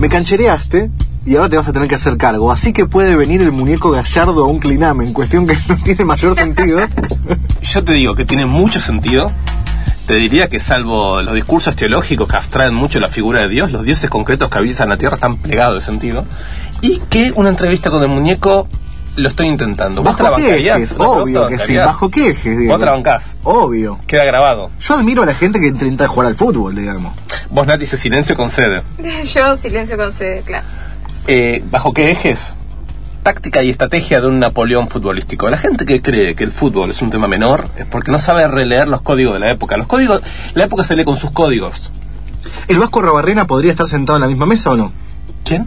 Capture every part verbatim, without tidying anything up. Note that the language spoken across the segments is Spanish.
Me canchereaste y ahora te vas a tener que hacer cargo. Así que puede venir el muñeco Gallardo a un clinamen, cuestión que no tiene mayor sentido. Yo te digo que tiene mucho sentido. Te diría que salvo los discursos teológicos que abstraen mucho la figura de Dios, los dioses concretos que habitan la tierra están plegados de sentido. Y que una entrevista con el muñeco lo estoy intentando. ¿Vos ¿Bajo qué ejes? Obvio que sí. ¿Bajo qué ejes? Diego? Vos te la bancás. Obvio. Queda grabado. Yo admiro a la gente que intenta jugar al fútbol, digamos. Vos, Nati, dice silencio concede. Yo silencio concede, claro. Eh, ¿Bajo qué ejes? Táctica y estrategia de un Napoleón futbolístico. La gente que cree que el fútbol es un tema menor es porque no sabe releer los códigos de la época. Los códigos, la época se lee con sus códigos. ¿El Vasco Rabarrena podría estar sentado en la misma mesa o no? ¿Quién?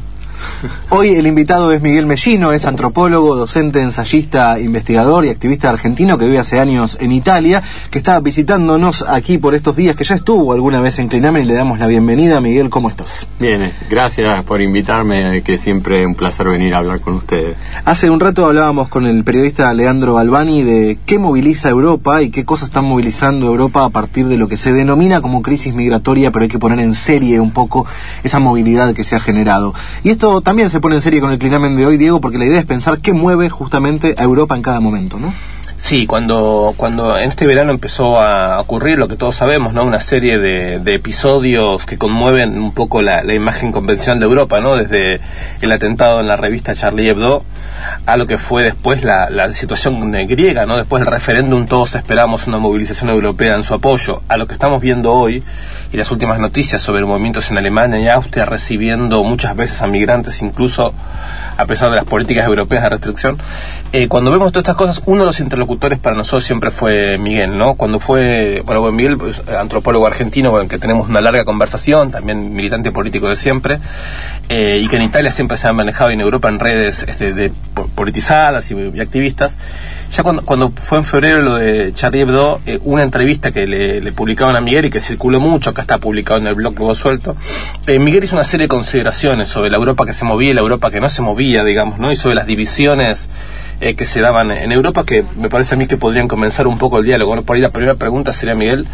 Hoy el invitado es Miguel Mellino, es antropólogo, docente, ensayista, investigador y activista argentino que vive hace años en Italia, que está visitándonos aquí por estos días, que ya estuvo alguna vez en Clinamen, y le damos la bienvenida. Miguel, ¿cómo estás? Bien, gracias por invitarme, que siempre es un placer venir a hablar con ustedes. Hace un rato hablábamos con el periodista Leandro Albani de qué moviliza Europa y qué cosas están movilizando Europa a partir de lo que se denomina como crisis migratoria, pero hay que poner en serie un poco esa movilidad que se ha generado. Y esto también se pone en serie con el Clinamen de hoy, Diego, porque la idea es pensar qué mueve justamente a Europa en cada momento, ¿no? Sí, cuando, cuando en este verano empezó a ocurrir lo que todos sabemos, ¿no? Una serie de, de episodios que conmueven un poco la, la imagen convencional de Europa, ¿no? Desde el atentado en la revista Charlie Hebdo a lo que fue después la, la situación griega, ¿no? Después del referéndum todos esperamos una movilización europea en su apoyo, a lo que estamos viendo hoy y las últimas noticias sobre movimientos en Alemania y Austria recibiendo muchas veces a migrantes, incluso a pesar de las políticas europeas de restricción. Eh, cuando vemos todas estas cosas, uno de los interlocutores para nosotros siempre fue Miguel, ¿no? Cuando fue, bueno, Miguel, pues, antropólogo argentino con el que tenemos una larga conversación, también militante político de siempre, eh, y que en Italia siempre se ha manejado y en Europa en redes este, de, politizadas y, y activistas. Ya cuando, cuando fue en febrero lo de Charlie Hebdo, eh, una entrevista que le, le publicaban a Miguel y que circuló mucho, acá está publicado en el blog que vos suelto, eh, Miguel hizo una serie de consideraciones sobre la Europa que se movía y la Europa que no se movía, digamos, ¿no? Y sobre las divisiones eh, que se daban en Europa, que me parece a mí que podrían comenzar un poco el diálogo. Bueno, por ahí la primera pregunta sería, Miguel,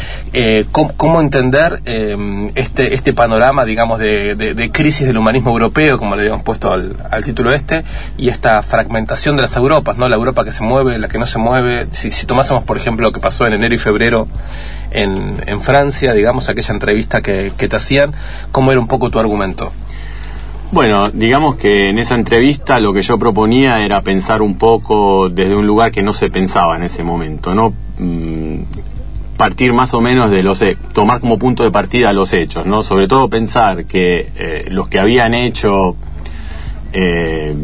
eh, ¿cómo, cómo entender eh, este este panorama, digamos, de, de, de crisis del humanismo europeo, como le habíamos puesto al, al título este, y esta fragmentación de las Europas, ¿no? La Europa que se mueve, la que no se mueve. Si, si tomásemos, por ejemplo, lo que pasó en enero y febrero en, en Francia, digamos, aquella entrevista que, que te hacían, ¿cómo era un poco tu argumento? Bueno, digamos que en esa entrevista lo que yo proponía era pensar un poco desde un lugar que no se pensaba en ese momento, ¿no? Mm, partir más o menos de los tomar como punto de partida los hechos, ¿no? Sobre todo pensar que eh, los que habían hecho eh,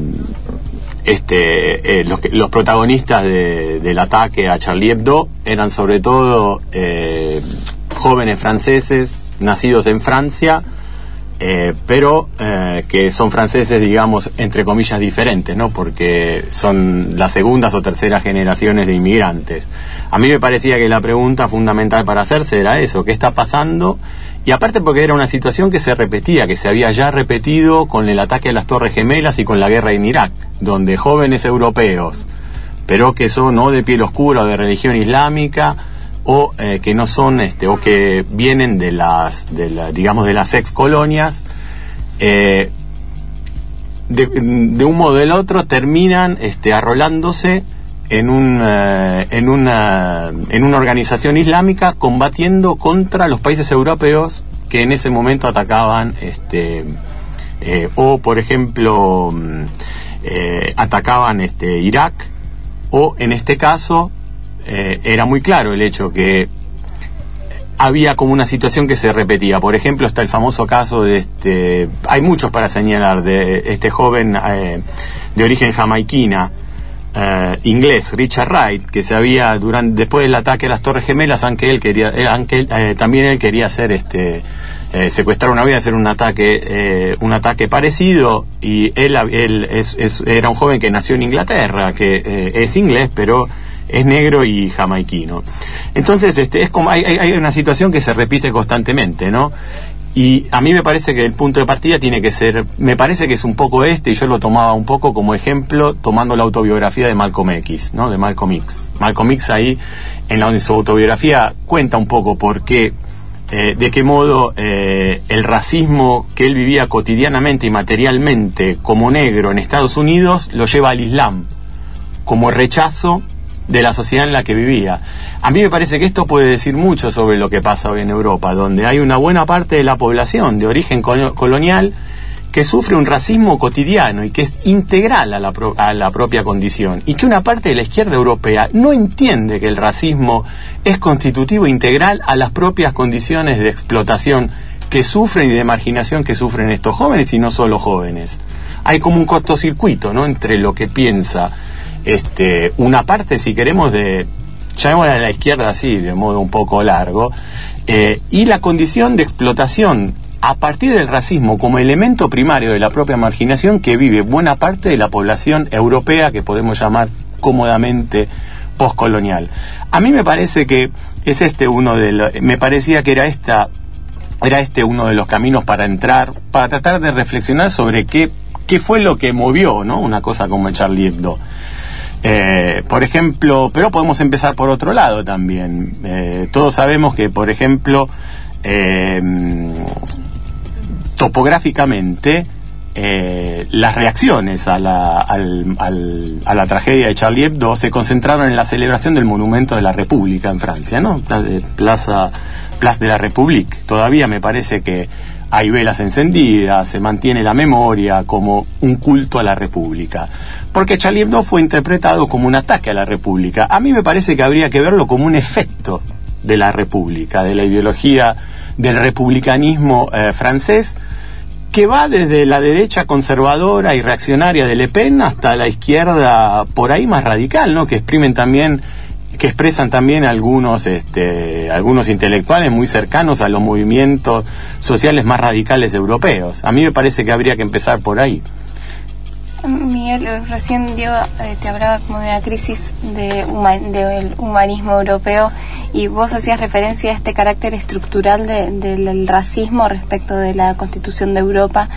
este eh, los, los protagonistas de, del ataque a Charlie Hebdo eran sobre todo eh, jóvenes franceses nacidos en Francia, Eh, pero eh, que son franceses, digamos, entre comillas diferentes, ¿no? Porque son las segundas o terceras generaciones de inmigrantes. A mí me parecía que la pregunta fundamental para hacerse era eso, ¿qué está pasando? Y aparte porque era una situación que se repetía, que se había ya repetido con el ataque a las Torres Gemelas y con la guerra en Irak, donde jóvenes europeos, pero que son o de piel oscura o de religión islámica, o eh, que no son este o que vienen de las de la, digamos de las ex colonias, eh, de, de un modo o del otro terminan este arrolándose en un eh, en una en una organización islámica combatiendo contra los países europeos que en ese momento atacaban este eh, o por ejemplo eh, atacaban este Irak, o en este caso Eh, era muy claro el hecho que había como una situación que se repetía. Por ejemplo, está el famoso caso de este, hay muchos para señalar, de este joven eh, de origen jamaiquina, eh, inglés, Richard Wright, que se había, durante, después del ataque a las Torres Gemelas, aunque él quería, eh, aunque, eh, también él quería hacer este eh, secuestrar una vida, hacer un ataque eh, un ataque parecido, y él, él es, es, era un joven que nació en Inglaterra, que eh, es inglés, pero es negro y jamaiquino. Entonces, este, es como hay, hay, hay una situación que se repite constantemente, ¿no? Y a mí me parece que el punto de partida tiene que ser, me parece que es un poco este, y yo lo tomaba un poco como ejemplo, tomando la autobiografía de Malcolm X, ¿no? De Malcolm X. Malcolm X ahí, en, la, en su autobiografía, cuenta un poco por qué eh, de qué modo eh, el racismo que él vivía cotidianamente y materialmente como negro en Estados Unidos lo lleva al Islam, como rechazo de la sociedad en la que vivía. A mí me parece que esto puede decir mucho sobre lo que pasa hoy en Europa, donde hay una buena parte de la población de origen col- colonial que sufre un racismo cotidiano y que es integral a la, pro- a la propia condición, y que una parte de la izquierda europea no entiende que el racismo es constitutivo e integral a las propias condiciones de explotación que sufren y de marginación que sufren estos jóvenes, y no solo jóvenes. Hay como un cortocircuito, ¿no?, entre lo que piensa este, una parte, si queremos, de, llamémosla a la izquierda así, de modo un poco largo, eh, y la condición de explotación a partir del racismo como elemento primario de la propia marginación que vive buena parte de la población europea, que podemos llamar cómodamente postcolonial. A mí me parece que es este uno de los, me parecía que era esta era este uno de los caminos para entrar, para tratar de reflexionar sobre qué qué fue lo que movió, ¿no?, una cosa como el Charlie Hebdo. Eh, por ejemplo, pero podemos empezar por otro lado también. Eh, todos sabemos que, por ejemplo, eh, topográficamente, eh, las reacciones a la, al, al, a la tragedia de Charlie Hebdo se concentraron en la celebración del monumento de la República en Francia, ¿no? Plaza, Place de la République. Todavía me parece que hay velas encendidas, se mantiene la memoria como un culto a la República. Porque Charlie Hebdo fue interpretado como un ataque a la República. A mí me parece que habría que verlo como un efecto de la República, de la ideología del republicanismo eh, francés, que va desde la derecha conservadora y reaccionaria de Le Pen hasta la izquierda por ahí más radical, ¿no?, que exprimen también, que expresan también algunos este, algunos intelectuales muy cercanos a los movimientos sociales más radicales europeos. A mí me parece que habría que empezar por ahí. Miguel, recién Diego eh, te hablaba como de una crisis de human, del humanismo europeo, y vos hacías referencia a este carácter estructural de, del racismo respecto de la Constitución de Europa,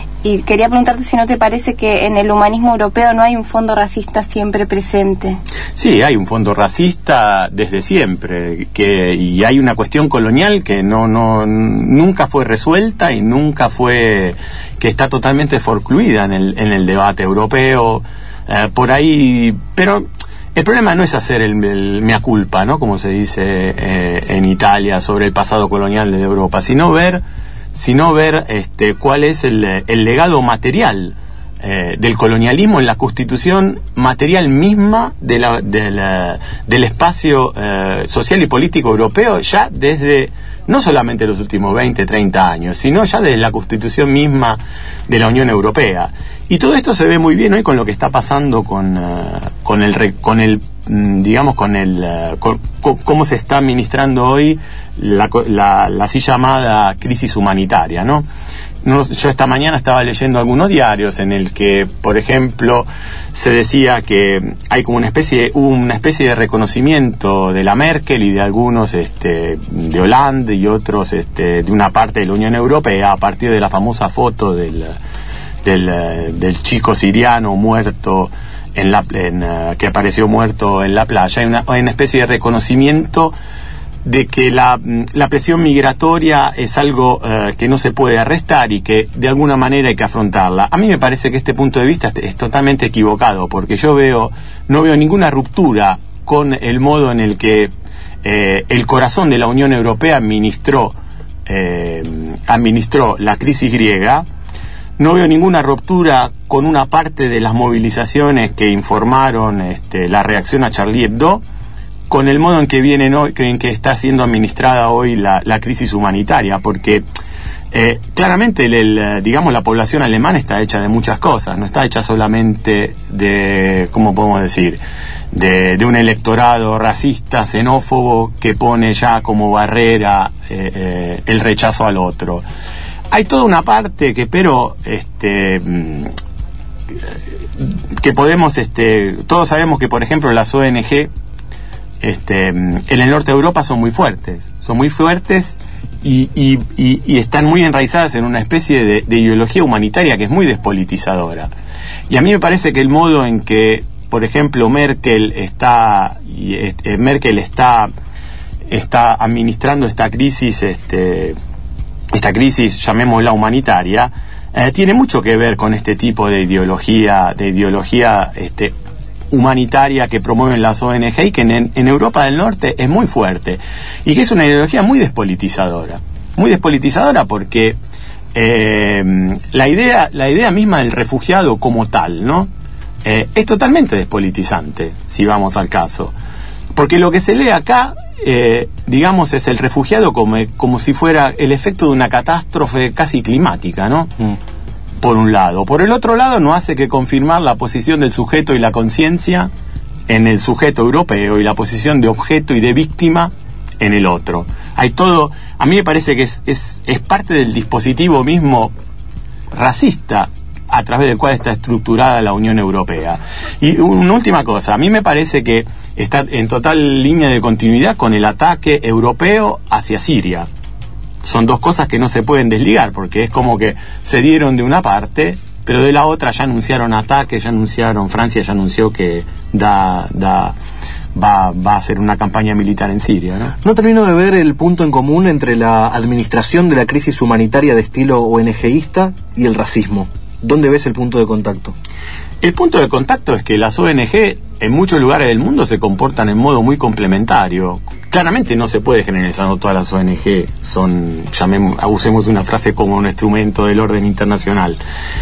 y quería preguntarte si no te parece que en el humanismo europeo no hay un fondo racista siempre presente. Sí, hay un fondo racista desde siempre, que, y hay una cuestión colonial que no, no nunca fue resuelta y nunca fue, que está totalmente forcluida en el, en el debate europeo, eh, por ahí, pero el problema no es hacer el, el mea culpa, ¿no?, como se dice eh, en Italia, sobre el pasado colonial de Europa, sino ver sino ver este, cuál es el, el legado material eh, del colonialismo en la constitución material misma de la, de la, del espacio eh, social y político europeo, ya desde no solamente los últimos veinte, treinta años, sino ya desde la constitución misma de la Unión Europea. Y todo esto se ve muy bien hoy con lo que está pasando con, uh, con el, con el digamos, con el uh, con, con, cómo se está administrando hoy la, la, la así llamada crisis humanitaria, ¿no? No, yo esta mañana estaba leyendo algunos diarios en el que, por ejemplo, se decía que hay como una especie, hubo una especie de reconocimiento de la Merkel y de algunos, este, de Hollande y otros, este, de una parte de la Unión Europea, a partir de la famosa foto del del, del chico siriano muerto en la en, uh, que apareció muerto en la playa. Hay una, hay una especie de reconocimiento de que la, la presión migratoria es algo uh, que no se puede arrestar y que de alguna manera hay que afrontarla. A mí me parece que este punto de vista es, es totalmente equivocado, porque yo veo no veo ninguna ruptura con el modo en el que eh, el corazón de la Unión Europea administró eh, administró la crisis griega. No veo ninguna ruptura con una parte de las movilizaciones que informaron este, la reacción a Charlie Hebdo, con el modo en que vienen hoy, en que está siendo administrada hoy la, la crisis humanitaria, porque eh, claramente el, el, digamos, la población alemana está hecha de muchas cosas, no está hecha solamente de, ¿cómo podemos decir?, de, de un electorado racista, xenófobo, que pone ya como barrera eh, eh, el rechazo al otro. Hay toda una parte que, pero, este, que podemos, este, todos sabemos que, por ejemplo, las O N G, este, en el norte de Europa son muy fuertes, son muy fuertes y, y, y, y están muy enraizadas en una especie de, de ideología humanitaria que es muy despolitizadora. Y a mí me parece que el modo en que, por ejemplo, Merkel está, y, eh, Merkel está está administrando esta crisis, este, esta crisis, llamémosla humanitaria, eh, tiene mucho que ver con este tipo de ideología, de ideología este, humanitaria que promueven las O N G y que en, en Europa del Norte es muy fuerte y que es una ideología muy despolitizadora, muy despolitizadora porque eh, la idea, la idea misma del refugiado como tal, ¿no? Eh, es totalmente despolitizante, si vamos al caso, porque lo que se lee acá, eh, digamos, es el refugiado como, como si fuera el efecto de una catástrofe casi climática, ¿no? Mm. Por un lado. Por el otro lado, no hace que confirmar la posición del sujeto y la conciencia en el sujeto europeo y la posición de objeto y de víctima en el otro. Hay todo, a mí me parece que es, es, es parte del dispositivo mismo racista a través del cual está estructurada la Unión Europea. Y una última cosa, a mí me parece que está en total línea de continuidad con el ataque europeo hacia Siria. Son dos cosas que no se pueden desligar, porque es como que se dieron de una parte, pero de la otra ya anunciaron ataques, ya anunciaron, Francia ya anunció que da, da, va, va a hacer una campaña militar en Siria, ¿no? No termino de ver el punto en común entre la administración de la crisis humanitaria de estilo ONGista y el racismo. ¿Dónde ves el punto de contacto? El punto de contacto es que las O N G en muchos lugares del mundo se comportan en modo muy complementario. Claramente no se puede generalizar, no todas las O N G son, llamemos, usemos una frase como un instrumento del orden internacional.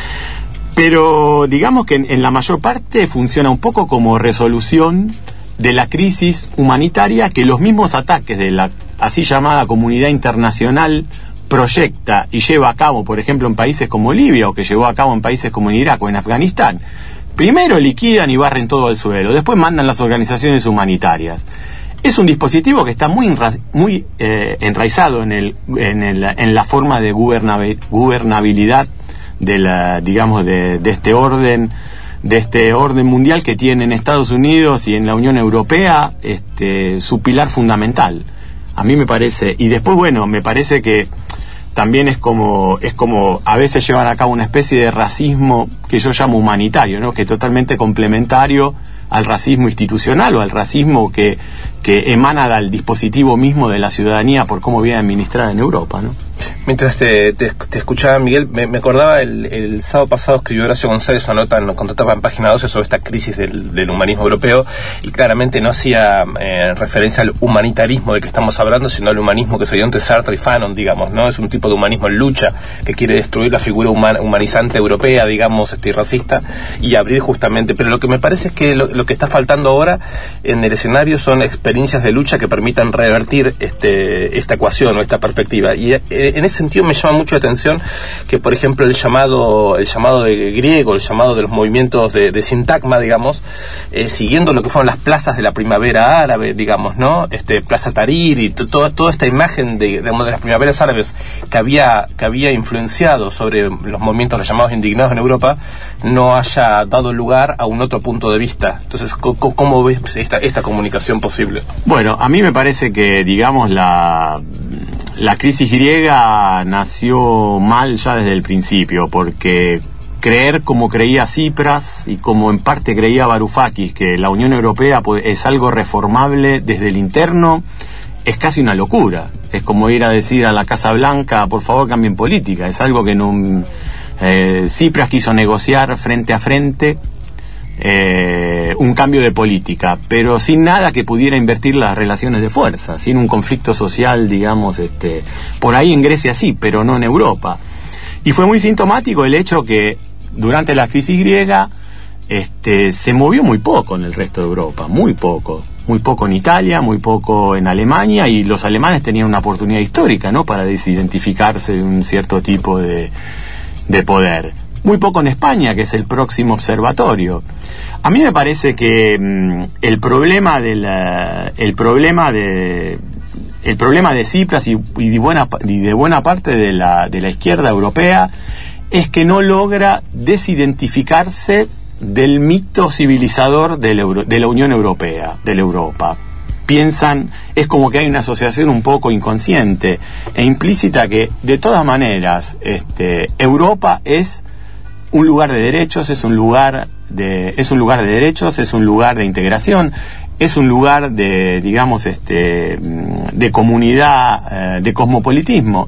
Pero digamos que en, en la mayor parte funciona un poco como resolución de la crisis humanitaria que los mismos ataques de la así llamada comunidad internacional proyecta y lleva a cabo, por ejemplo, en países como Libia, o que llevó a cabo en países como en Irak o en Afganistán. Primero liquidan y barren todo al suelo, después mandan las organizaciones humanitarias. Es un dispositivo que está muy, enra muy eh, enraizado en, el, en, el, en la forma de gubernabil gubernabilidad de la, digamos, de, de este orden, de este orden mundial que tiene en Estados Unidos y en la Unión Europea, este, su pilar fundamental. A mí me parece, y después, bueno, me parece que también es como, es como a veces llevan a cabo una especie de racismo que yo llamo humanitario, ¿no? Que es totalmente complementario al racismo institucional o al racismo que, que emana del dispositivo mismo de la ciudadanía por cómo viene administrada en Europa, ¿no? Mientras te, te, te escuchaba, Miguel, me, me acordaba el, el sábado pasado escribió Horacio González una nota en Contratapa en página doce sobre esta crisis del, del humanismo europeo, y claramente no hacía eh, referencia al humanitarismo de que estamos hablando, sino al humanismo que se dio entre Sartre y Fanon, digamos, ¿no? Es un tipo de humanismo en lucha que quiere destruir la figura human, humanizante europea, digamos, este, y racista, y abrir justamente, pero lo que me parece es que lo, lo que está faltando ahora en el escenario son experiencias de lucha que permitan revertir este, esta ecuación o esta perspectiva, y eh, en ese sentido me llama mucho la atención que, por ejemplo, el llamado el llamado de griego, el llamado de los movimientos de, de sintagma, digamos, eh, siguiendo lo que fueron las plazas de la primavera árabe, digamos, ¿no? Este, Plaza Tahrir y toda toda esta imagen de, de, de las primaveras árabes que había que había influenciado sobre los movimientos los llamados indignados en Europa, no haya dado lugar a un otro punto de vista. Entonces, ¿cómo, cómo ves esta, esta comunicación posible? Bueno, a mí me parece que, digamos, la La crisis griega nació mal ya desde el principio, porque creer como creía Tsipras y como en parte creía Varoufakis, que la Unión Europea es algo reformable desde el interno, es casi una locura. Es como ir a decir a la Casa Blanca, por favor cambien política. Es algo que no, eh, Tsipras quiso negociar frente a frente Eh, un cambio de política, pero sin nada que pudiera invertir las relaciones de fuerza, sin un conflicto social, digamos, este, por ahí en Grecia sí, pero no en Europa. Y fue muy sintomático el hecho que durante la crisis griega este, se movió muy poco en el resto de Europa, muy poco, muy poco en Italia, muy poco en Alemania, y los alemanes tenían una oportunidad histórica, ¿no?, para desidentificarse de un cierto tipo de, de poder. Muy poco en España, que es el próximo observatorio. A mí me parece que mmm, el problema de la, el problema de el problema de Tsipras y, y, de buena, y de buena parte de la, de la izquierda europea es que no logra desidentificarse del mito civilizador del Euro, de la Unión Europea, de la Europa. Piensan, es como que hay una asociación un poco inconsciente e implícita que, de todas maneras, este, Europa es un lugar de derechos, es un lugar de, es un lugar de derechos, es un lugar de integración. es un lugar de, digamos, este, de comunidad, eh, de cosmopolitismo.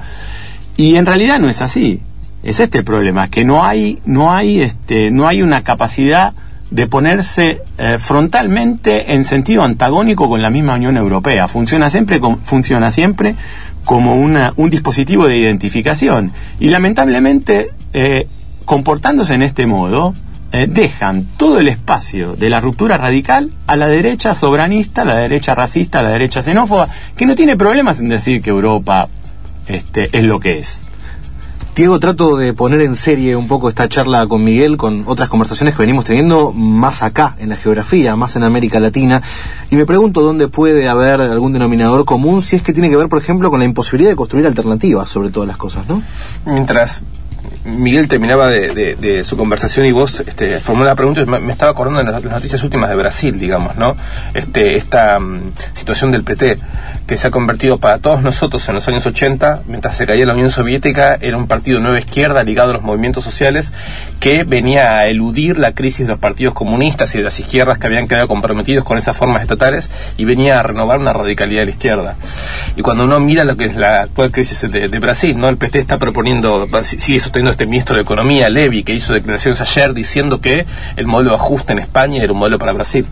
Y en realidad no es así. Es este el problema, que no hay, no hay, este, no hay una capacidad de ponerse eh, frontalmente en sentido antagónico con la misma Unión Europea. Funciona siempre, con, funciona siempre como una, un dispositivo de identificación. Y lamentablemente, eh, comportándose en este modo, eh, dejan todo el espacio de la ruptura radical a la derecha soberanista, a la derecha racista, a la derecha xenófoba, que no tiene problemas en decir que Europa este, es lo que es. Diego, trato de poner en serie un poco esta charla con Miguel, con otras conversaciones que venimos teniendo más acá, en la geografía, más en América Latina, y me pregunto dónde puede haber algún denominador común, si es que tiene que ver, por ejemplo, con la imposibilidad de construir alternativas sobre todas las cosas, ¿no? Mientras Miguel terminaba de, de, de su conversación y vos este, formuló la pregunta, me, me estaba acordando de las, las noticias últimas de Brasil, digamos, ¿no? Este, esta um, situación del P T, que se ha convertido para todos nosotros en los años ochenta, mientras se caía la Unión Soviética, era un partido nueva izquierda ligado a los movimientos sociales que venía a eludir la crisis de los partidos comunistas y de las izquierdas que habían quedado comprometidos con esas formas estatales y venía a renovar una radicalidad de la izquierda. Y cuando uno mira lo que es la actual crisis de, de Brasil, ¿no? El P T está proponiendo, sigue sosteniendo este ministro de Economía, Levy, que hizo declaraciones ayer diciendo que el modelo de ajuste en España era un modelo para Brasil.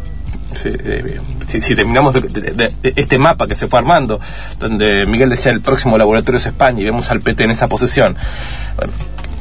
Si, eh, si, si terminamos de, de, de, de este mapa que se fue armando, donde Miguel decía el próximo laboratorio es España y vemos al P T en esa posición, bueno,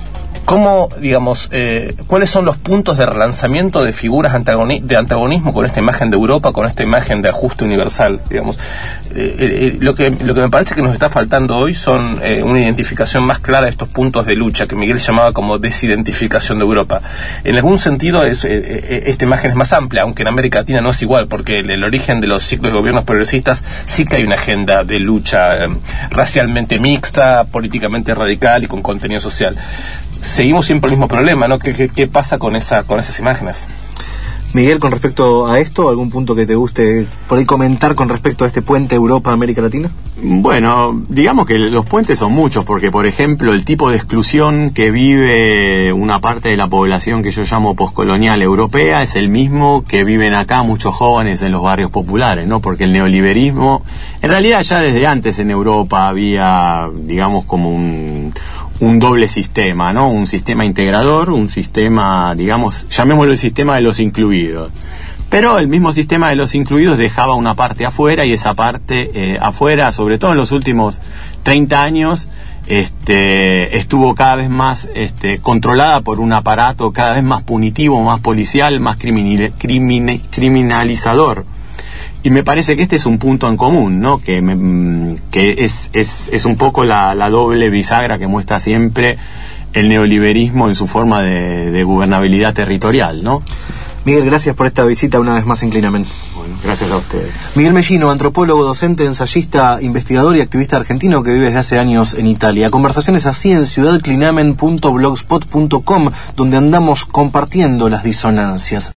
¿cómo, digamos, eh, cuáles son los puntos de relanzamiento de figuras antagoni- de antagonismo con esta imagen de Europa, con esta imagen de ajuste universal, digamos? Eh, eh, lo que lo que me parece que nos está faltando hoy son eh, una identificación más clara de estos puntos de lucha que Miguel llamaba como desidentificación de Europa. En algún sentido es, eh, eh, esta imagen es más amplia, aunque en América Latina no es igual, porque el, el origen de los ciclos de gobiernos progresistas sí que hay una agenda de lucha eh, racialmente mixta, políticamente radical y con contenido social. Seguimos siempre el mismo problema, ¿no? ¿Qué, qué, qué pasa con esa con esas imágenes? Miguel, con respecto a esto, ¿algún punto que te guste por ahí comentar con respecto a este puente Europa-América Latina? Bueno, digamos que los puentes son muchos, porque por ejemplo el tipo de exclusión que vive una parte de la población que yo llamo poscolonial europea es el mismo que viven acá muchos jóvenes en los barrios populares, ¿no? Porque el neoliberalismo, en realidad ya desde antes en Europa había, digamos, como un... un doble sistema, ¿no? Un sistema integrador, un sistema, digamos, llamémoslo el sistema de los incluidos. Pero el mismo sistema de los incluidos dejaba una parte afuera y esa parte eh, afuera, sobre todo en los últimos treinta años, este, estuvo cada vez más este, controlada por un aparato cada vez más punitivo, más policial, más criminal, crimin, criminalizador. Y me parece que este es un punto en común, ¿no? Que, me, que es, es, es un poco la, la doble bisagra que muestra siempre el neoliberismo en su forma de, de gobernabilidad territorial, ¿no? Miguel, gracias por esta visita una vez más en Clinamen. Bueno, gracias a ustedes. Miguel Mellino, antropólogo, docente, ensayista, investigador y activista argentino que vive desde hace años en Italia. Conversaciones así en ciudad clinamen punto blogspot punto com, donde andamos compartiendo las disonancias.